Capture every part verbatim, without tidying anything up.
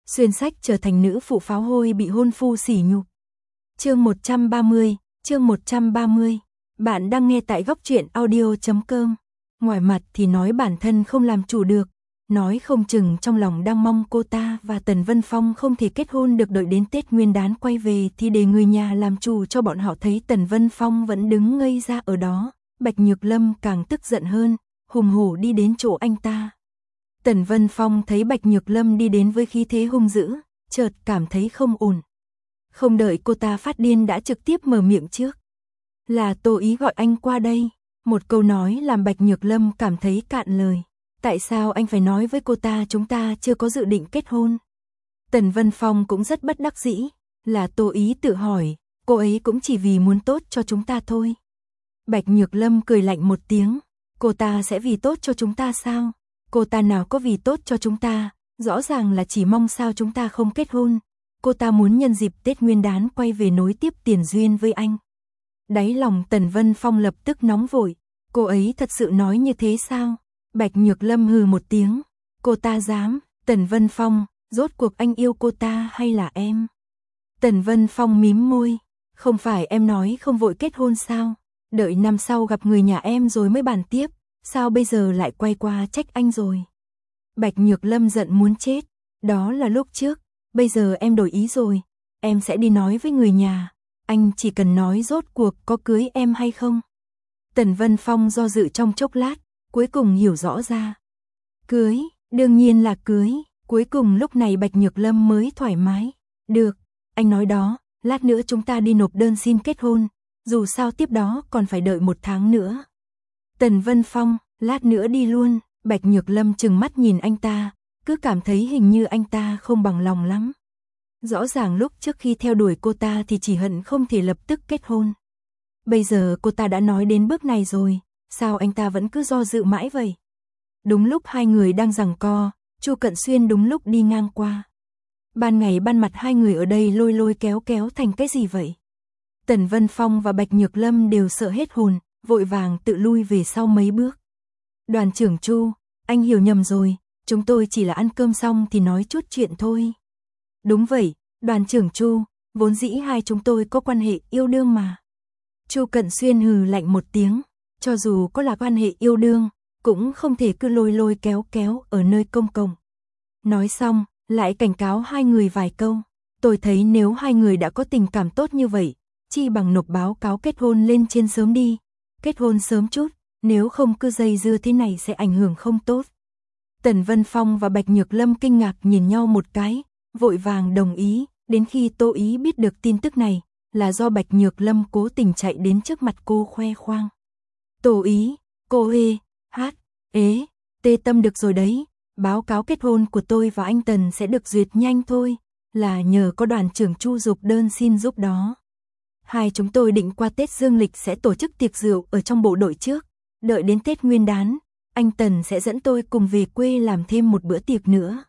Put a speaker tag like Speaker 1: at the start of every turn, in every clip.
Speaker 1: xuyên sách trở thành nữ phụ pháo hôi bị hôn phu sỉ nhục. Chương một trăm ba mươi, chương một trăm ba mươi. Bạn đang nghe tại góc truyện audio chấm com. Ngoài mặt thì nói bản thân không làm chủ được, nói không chừng trong lòng đang mong cô ta và Tần Vân Phong không thể kết hôn được, đợi đến Tết Nguyên đán quay về thì để người nhà làm chủ cho bọn họ. Thấy Tần Vân Phong vẫn đứng ngây ra ở đó, Bạch Nhược Lâm càng tức giận hơn, hùng hổ đi đến chỗ anh ta. Tần Vân Phong thấy Bạch Nhược Lâm đi đến với khí thế hung dữ, chợt cảm thấy không ổn. Không đợi cô ta phát điên đã trực tiếp mở miệng trước. Là Tô Ý gọi anh qua đây. Một câu nói làm Bạch Nhược Lâm cảm thấy cạn lời. Tại sao anh phải nói với cô ta chúng ta chưa có dự định kết hôn? Tần Vân Phong cũng rất bất đắc dĩ. Là Tô Ý tự hỏi, cô ấy cũng chỉ vì muốn tốt cho chúng ta thôi. Bạch Nhược Lâm cười lạnh một tiếng. Cô ta sẽ vì tốt cho chúng ta sao? Cô ta nào có vì tốt cho chúng ta, rõ ràng là chỉ mong sao chúng ta không kết hôn. Cô ta muốn nhân dịp Tết Nguyên đán quay về nối tiếp tiền duyên với anh. Đáy lòng Tần Vân Phong lập tức nóng vội. Cô ấy thật sự nói như thế sao? Bạch Nhược Lâm hừ một tiếng. Cô ta dám? Tần Vân Phong, rốt cuộc anh yêu cô ta hay là em? Tần Vân Phong mím môi. Không phải em nói không vội kết hôn sao? Đợi năm sau gặp người nhà em rồi mới bàn tiếp. Sao bây giờ lại quay qua trách anh rồi? Bạch Nhược Lâm giận muốn chết. Đó là lúc trước, bây giờ em đổi ý rồi. Em sẽ đi nói với người nhà. Anh chỉ cần nói rốt cuộc có cưới em hay không. Tần Vân Phong do dự trong chốc lát, cuối cùng hiểu rõ ra. Cưới, đương nhiên là cưới. Cuối cùng lúc này Bạch Nhược Lâm mới thoải mái. Được, anh nói đó, lát nữa chúng ta đi nộp đơn xin kết hôn. Dù sao tiếp đó còn phải đợi một tháng nữa. Tần Vân Phong, lát nữa đi luôn. Bạch Nhược Lâm trừng mắt nhìn anh ta, cứ cảm thấy hình như anh ta không bằng lòng lắm. Rõ ràng lúc trước khi theo đuổi cô ta thì chỉ hận không thể lập tức kết hôn. Bây giờ cô ta đã nói đến bước này rồi, sao anh ta vẫn cứ do dự mãi vậy? Đúng lúc hai người đang giằng co, Chu Cận Xuyên đúng lúc đi ngang qua. Ban ngày ban mặt hai người ở đây lôi lôi kéo kéo thành cái gì vậy? Tần Vân Phong và Bạch Nhược Lâm đều sợ hết hồn, vội vàng tự lui về sau mấy bước. Đoàn trưởng Chu, anh hiểu nhầm rồi, chúng tôi chỉ là ăn cơm xong thì nói chút chuyện thôi. Đúng vậy, đoàn trưởng Chu, vốn dĩ hai chúng tôi có quan hệ yêu đương mà. Chu Cận Xuyên hừ lạnh một tiếng, cho dù có là quan hệ yêu đương, cũng không thể cứ lôi lôi kéo kéo ở nơi công cộng. Nói xong, lại cảnh cáo hai người vài câu. Tôi thấy nếu hai người đã có tình cảm tốt như vậy, chi bằng nộp báo cáo kết hôn lên trên sớm đi. Kết hôn sớm chút, nếu không cứ dây dưa thế này sẽ ảnh hưởng không tốt. Tần Vân Phong và Bạch Nhược Lâm kinh ngạc nhìn nhau một cái, vội vàng đồng ý, đến khi Tô Ý biết được tin tức này, là do Bạch Nhược Lâm cố tình chạy đến trước mặt cô khoe khoang. Tô Ý, cô hê, hát, ế, tê tâm được rồi đấy, báo cáo kết hôn của tôi và anh Tần sẽ được duyệt nhanh thôi, là nhờ có đoàn trưởng Chu giục đơn xin giúp đó. Hai chúng tôi định qua Tết Dương lịch sẽ tổ chức tiệc rượu ở trong bộ đội trước, đợi đến Tết Nguyên đán, anh Tần sẽ dẫn tôi cùng về quê làm thêm một bữa tiệc nữa.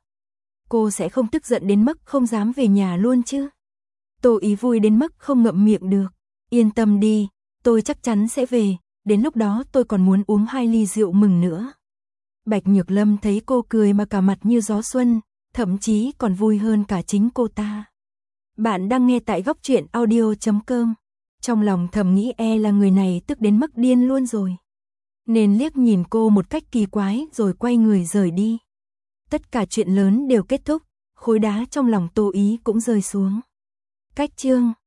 Speaker 1: Cô sẽ không tức giận đến mức không dám về nhà luôn chứ? Tô Ý vui đến mức không ngậm miệng được. Yên tâm đi, tôi chắc chắn sẽ về, đến lúc đó tôi còn muốn uống hai ly rượu mừng nữa. Bạch Nhược Lâm thấy cô cười mà cả mặt như gió xuân, thậm chí còn vui hơn cả chính cô ta. Bạn đang nghe tại góc truyện audio chấm com. Trong lòng thầm nghĩ e là người này tức đến mức điên luôn rồi. Nên liếc nhìn cô một cách kỳ quái rồi quay người rời đi. Tất cả chuyện lớn đều kết thúc, khối đá trong lòng Tô Ý cũng rơi xuống. Cách chương